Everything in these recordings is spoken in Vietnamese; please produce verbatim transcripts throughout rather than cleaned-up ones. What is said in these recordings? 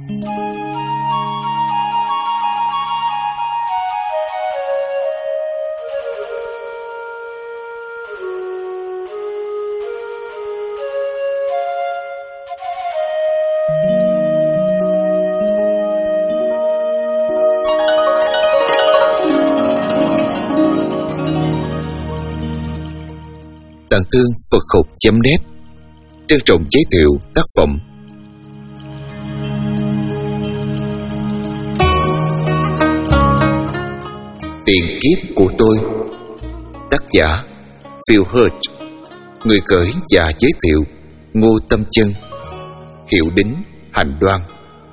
Tạng Thương Phật Học chấm net trân trọng giới thiệu tác phẩm Tiền kiếp của tôi, tác giả Phil Hurt, người gửi và giới thiệu Ngô Tâm Chân, hiệu đính Hành Đoan.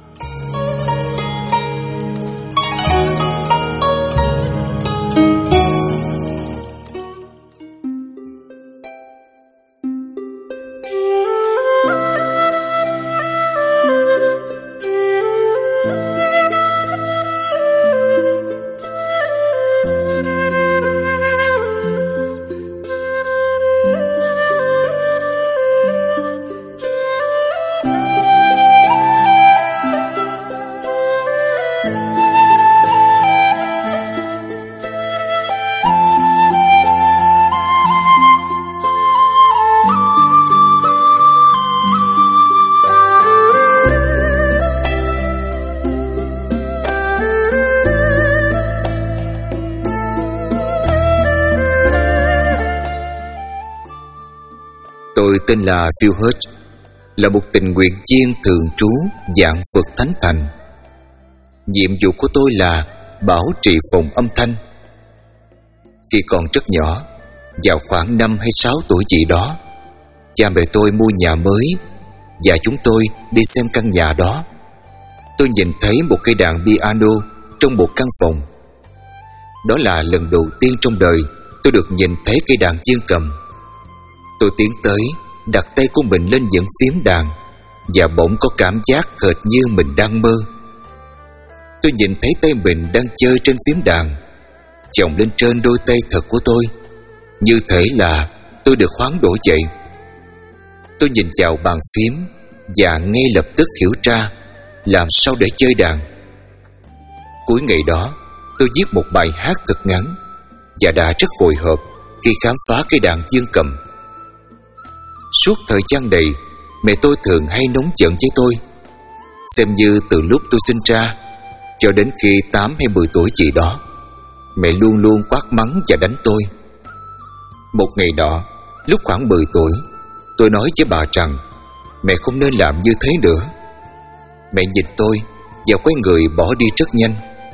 Tôi tên là Phil Hurt, là một tình nguyện viên thường trú Vạn Phật Thánh Thành. Nhiệm vụ của tôi là bảo trì phòng âm thanh. Khi còn rất nhỏ, vào khoảng năm hay sáu tuổi gì đó, cha mẹ tôi mua nhà mới và chúng tôi đi xem căn nhà đó. Tôi nhìn thấy một cây đàn piano trong một căn phòng. Đó là lần đầu tiên trong đời tôi được nhìn thấy cây đàn dương cầm. Tôi tiến tới, đặt tay của mình lên những phím đàn và bỗng có cảm giác hệt như mình đang mơ. Tôi nhìn thấy tay mình đang chơi trên phím đàn chồng lên trên đôi tay thật của tôi, như thể là tôi được hoán đổi dậy. Tôi nhìn vào bàn phím và ngay lập tức hiểu ra làm sao để chơi đàn. Cuối ngày đó, tôi viết một bài hát thật ngắn và đã rất hồi hộp khi khám phá cây đàn dương cầm. Suốt thời gian này, mẹ tôi thường hay nóng giận với tôi, xem như từ lúc tôi sinh ra cho đến khi tám hay mười tuổi gì đó, mẹ luôn luôn quát mắng và đánh tôi. Một ngày nọ, lúc khoảng mười tuổi, tôi nói với bà rằng mẹ không nên làm như thế nữa. Mẹ nhìn tôi và quay người bỏ đi rất nhanh.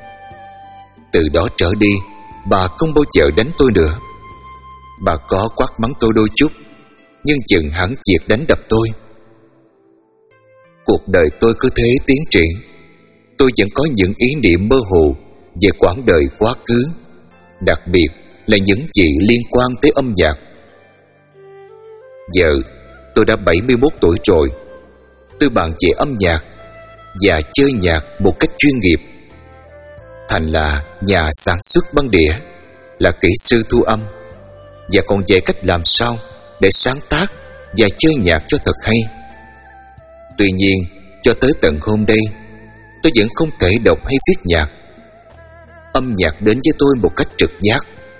Từ đó trở đi, bà không bao giờ đánh tôi nữa. Bà có quát mắng tôi đôi chút, nhưng chừng hẳn triệt đánh đập tôi. Cuộc đời tôi cứ thế tiến triển. Tôi vẫn có những ý niệm mơ hồ về quãng đời quá khứ, đặc biệt là những gì liên quan tới âm nhạc. Giờ tôi đã bảy mươi mốt tuổi rồi. Tôi bàn về âm nhạc và chơi nhạc một cách chuyên nghiệp. Thành là nhà sản xuất băng đĩa, là kỹ sư thu âm, và còn dạy cách làm sao để sáng tác và chơi nhạc cho thật hay. Tuy nhiên, cho tới tận hôm nay, tôi vẫn không thể đọc hay viết nhạc. Âm nhạc đến với tôi một cách trực giác.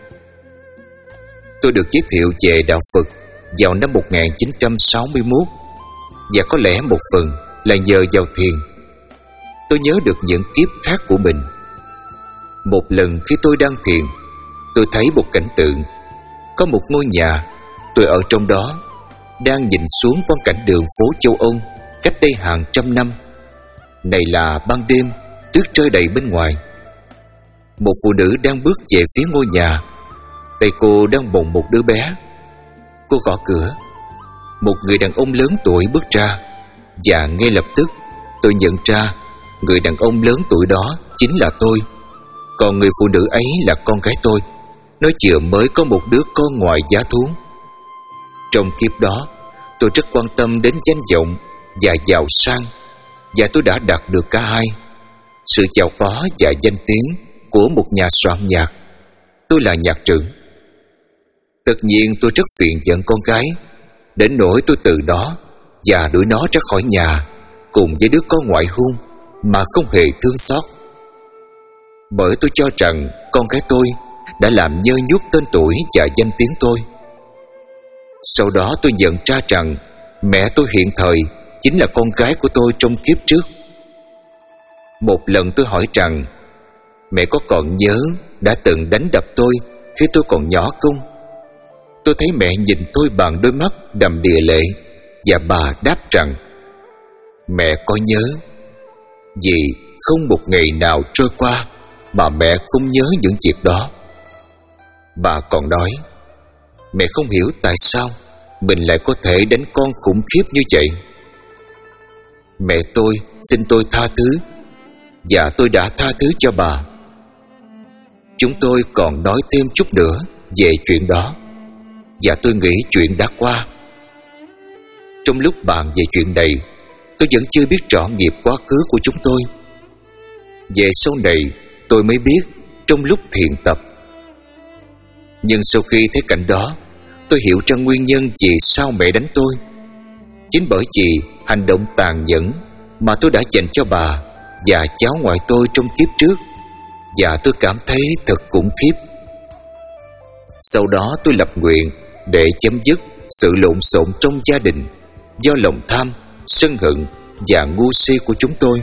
Tôi được giới thiệu về đạo Phật vào năm một nghìn chín trăm sáu mươi mốt, và có lẽ một phần là nhờ vào thiền. Tôi nhớ được những kiếp khác của mình. Một lần khi tôi đang thiền, tôi thấy một cảnh tượng. Có một ngôi nhà, tôi ở trong đó, đang nhìn xuống quang cảnh đường phố châu Âu cách đây hàng trăm năm. Này là ban đêm, tuyết rơi đầy bên ngoài. Một phụ nữ đang bước về phía ngôi nhà. Tay cô đang bồng một đứa bé. Cô gõ cửa. Một người đàn ông lớn tuổi bước ra, và ngay lập tức tôi nhận ra người đàn ông lớn tuổi đó chính là tôi. Còn người phụ nữ ấy là con gái tôi. Nó vừa mới có một đứa con ngoài giá thú. Trong kiếp đó, tôi rất quan tâm đến danh vọng và giàu sang, và tôi đã đạt được cả hai: sự giàu có và danh tiếng của một nhà soạn nhạc. Tôi là nhạc trưởng. Tất nhiên tôi rất phiền giận con gái, đến nỗi tôi từ đó và đuổi nó ra khỏi nhà cùng với đứa con ngoại hôn, mà không hề thương xót. Bởi tôi cho rằng con gái tôi đã làm nhơ nhuốc tên tuổi và danh tiếng tôi. Sau đó tôi nhận ra rằng mẹ tôi hiện thời chính là con gái của tôi trong kiếp trước. Một lần tôi hỏi rằng mẹ có còn nhớ đã từng đánh đập tôi khi tôi còn nhỏ không? Tôi thấy mẹ nhìn tôi bằng đôi mắt đầm đìa lệ, và bà đáp rằng mẹ có nhớ, vì không một ngày nào trôi qua mà mẹ không nhớ những việc đó. Bà còn nói mẹ không hiểu tại sao mình lại có thể đánh con khủng khiếp như vậy. Mẹ tôi xin tôi tha thứ, và tôi đã tha thứ cho bà. Chúng tôi còn nói thêm chút nữa về chuyện đó, và tôi nghĩ chuyện đã qua. Trong lúc bàn về chuyện này, tôi vẫn chưa biết rõ nghiệp quá khứ của chúng tôi. Về sau này tôi mới biết trong lúc thiền tập. Nhưng sau khi thấy cảnh đó, tôi hiểu ra nguyên nhân vì sao mẹ đánh tôi. Chính bởi vì hành động tàn nhẫn mà tôi đã dành cho bà và cháu ngoại tôi trong kiếp trước, và tôi cảm thấy thật khủng khiếp. Sau đó tôi lập nguyện để chấm dứt sự lộn xộn trong gia đình do lòng tham, sân hận và ngu si của chúng tôi.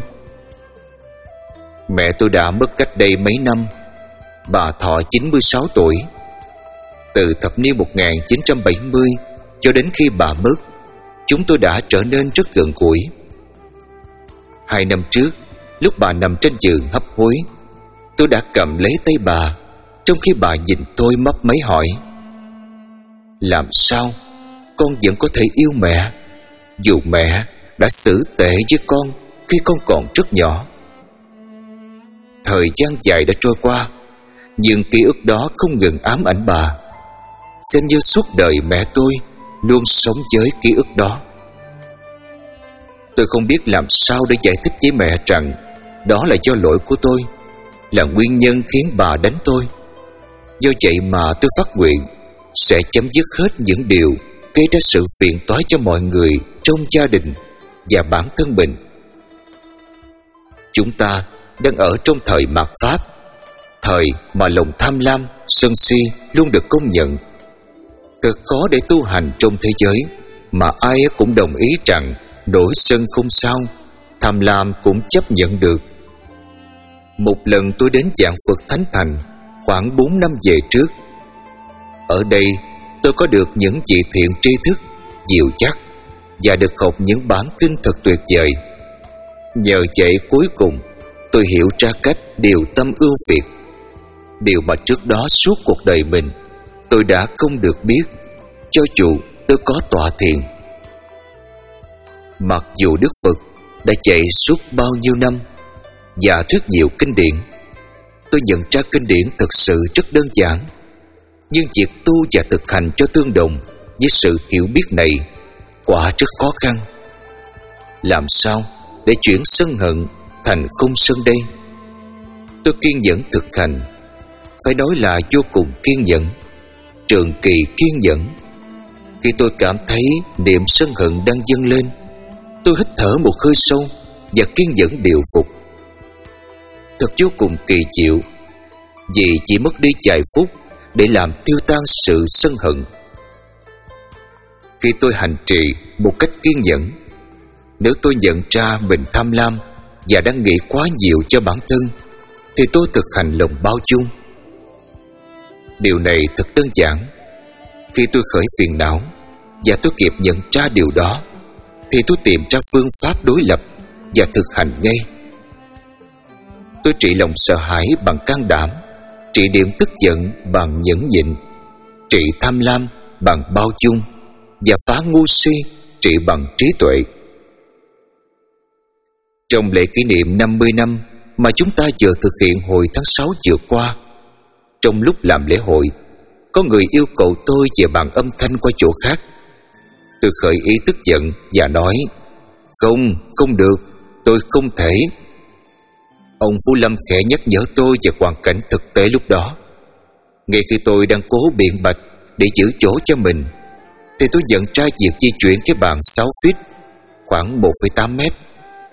Mẹ tôi đã mất cách đây mấy năm. Bà thọ chín mươi sáu tuổi. Từ thập niên một nghìn chín trăm bảy mươi cho đến khi bà mất, chúng tôi đã trở nên rất gần gũi. Hai năm trước, lúc bà nằm trên giường hấp hối, tôi đã cầm lấy tay bà, trong khi bà nhìn tôi mấp máy hỏi: làm sao con vẫn có thể yêu mẹ, dù mẹ đã xử tệ với con khi con còn rất nhỏ? Thời gian dài đã trôi qua, nhưng ký ức đó không ngừng ám ảnh bà, xem như suốt đời mẹ tôi luôn sống với ký ức đó. Tôi không biết làm sao để giải thích với mẹ rằng đó là do lỗi của tôi, là nguyên nhân khiến bà đánh tôi. Do vậy mà tôi phát nguyện sẽ chấm dứt hết những điều gây ra sự phiền toái cho mọi người trong gia đình và bản thân mình. Chúng ta đang ở trong thời mạt Pháp, thời mà lòng tham lam, sân si luôn được công nhận. Thật khó để tu hành trong thế giới mà ai cũng đồng ý rằng nổi sân không sao, tham lam cũng chấp nhận được. Một lần tôi đến Vạn Phật Thánh Thành khoảng bốn năm về trước. Ở đây tôi có được những vị thiện tri thức dìu dắt và được học những bản kinh thật tuyệt vời. Nhờ vậy cuối cùng tôi hiểu ra cách điều tâm ưu việt, điều mà trước đó suốt cuộc đời mình tôi đã không được biết, cho dù tôi có tọa thiền. Mặc dù Đức Phật đã dạy suốt bao nhiêu năm và thuyết nhiều kinh điển, tôi nhận ra kinh điển thực sự rất đơn giản, nhưng việc tu và thực hành cho tương đồng với sự hiểu biết này quả rất khó khăn. Làm sao để chuyển sân hận thành không sân đây? Tôi kiên nhẫn thực hành, phải nói là vô cùng kiên nhẫn, trường kỳ kiên nhẫn. Khi tôi cảm thấy niềm sân hận đang dâng lên, tôi hít thở một hơi sâu và kiên nhẫn điều phục. Thật vô cùng kỳ diệu, vì chỉ mất đi vài phút để làm tiêu tan sự sân hận. Khi tôi hành trì một cách kiên nhẫn, nếu tôi nhận ra mình tham lam và đang nghĩ quá nhiều cho bản thân, thì tôi thực hành lòng bao dung. Điều này thật đơn giản. Khi tôi khởi phiền não và tôi kịp nhận ra điều đó, thì tôi tìm ra phương pháp đối lập và thực hành ngay. Tôi trị lòng sợ hãi bằng can đảm, trị điểm tức giận bằng nhẫn nhịn, trị tham lam bằng bao dung, và phá ngu si trị bằng trí tuệ. Trong lễ kỷ niệm năm mươi năm mà chúng ta vừa thực hiện hồi tháng sáu vừa qua, trong lúc làm lễ hội, có người yêu cầu tôi về bàn âm thanh qua chỗ khác. Tôi khởi ý tức giận và nói: Không, không được, tôi không thể. Ông Phú Lâm khẽ nhắc nhở tôi về hoàn cảnh thực tế lúc đó. Ngay khi tôi đang cố biện bạch để giữ chỗ cho mình, thì tôi nhận ra việc di chuyển cái bàn sáu feet, khoảng một phẩy tám mét,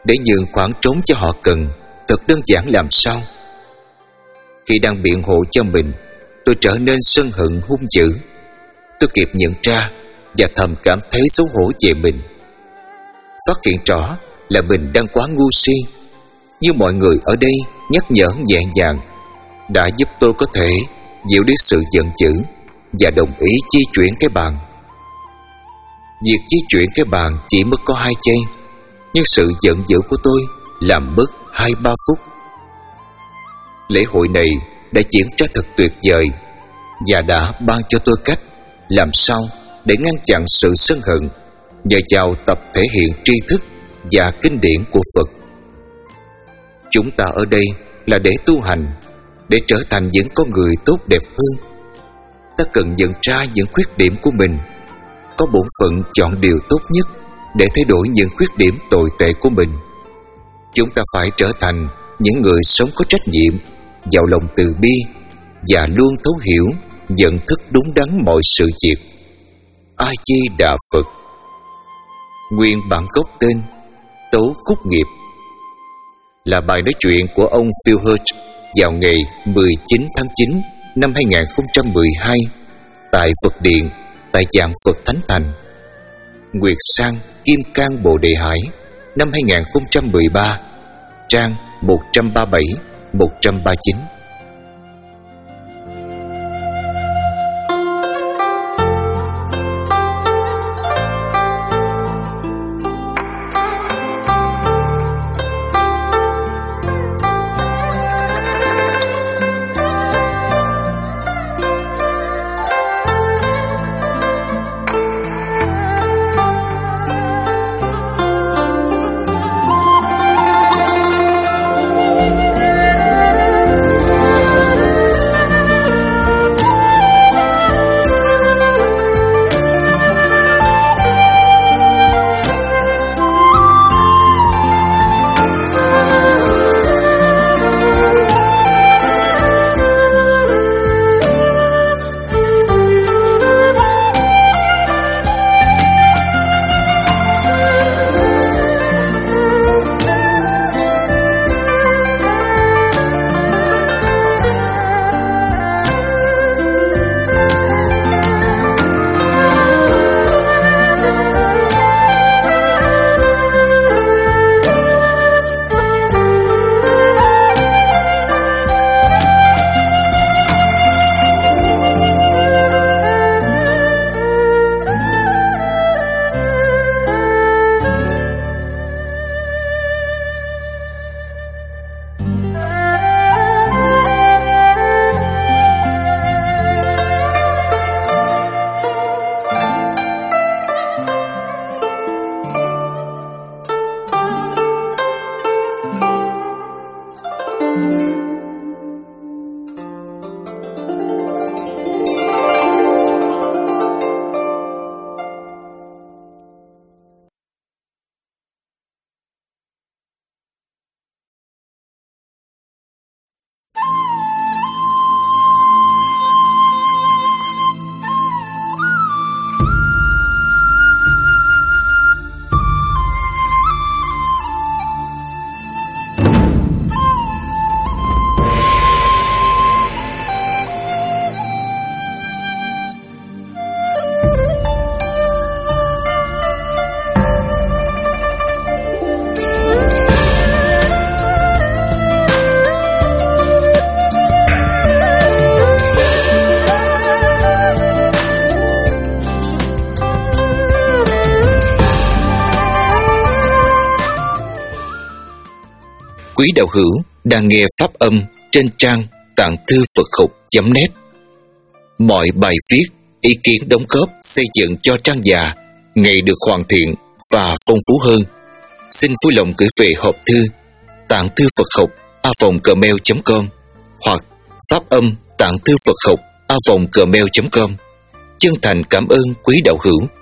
để nhường khoảng trống cho họ cần thật đơn giản làm sao. Khi đang biện hộ cho mình, tôi trở nên sân hận hung dữ. Tôi kịp nhận ra và thầm cảm thấy xấu hổ về mình. Phát hiện rõ là mình đang quá ngu si, như mọi người ở đây nhắc nhở nhẹ nhàng, đã giúp tôi có thể dịu đi sự giận dữ và đồng ý di chuyển cái bàn. Việc di chuyển cái bàn chỉ mất có hai giây, nhưng sự giận dữ của tôi làm mất hai ba phút. Lễ hội này đã diễn ra thật tuyệt vời và đã ban cho tôi cách làm sao để ngăn chặn sự sân hận nhờ vào tập thể hiện tri thức và kinh điển của Phật. Chúng ta ở đây là để tu hành, để trở thành những con người tốt đẹp hơn. Ta cần nhận ra những khuyết điểm của mình, có bổn phận chọn điều tốt nhất để thay đổi những khuyết điểm tồi tệ của mình. Chúng ta phải trở thành những người sống có trách nhiệm, giàu lòng từ bi và luôn thấu hiểu, nhận thức đúng đắn mọi sự việc. A Di Đà Phật. Nguyên bản gốc tên Tố Khúc Nghiệp, là bài nói chuyện của ông Phil Hurt vào ngày mười chín tháng chín năm hai nghìn không trăm mười hai tại Phật Điện tại Giảng Phật Thánh Thành, Nguyệt Sang Kim Cang Bồ Đề Hải, năm hai nghìn không trăm mười ba, trang một trăm ba mươi bảy một trăm ba mươi chín. Quý đạo hữu đang nghe pháp âm trên trang tạng thư Phật học chấm net. Mọi bài viết, ý kiến đóng góp xây dựng cho trang già ngày được hoàn thiện và phong phú hơn. Xin vui lòng gửi về hộp thư tạng thư Phật học a vòng gmail chấm com hoặc pháp âm tạng thư Phật học a vòng gmail chấm com. Chân thành cảm ơn quý đạo hữu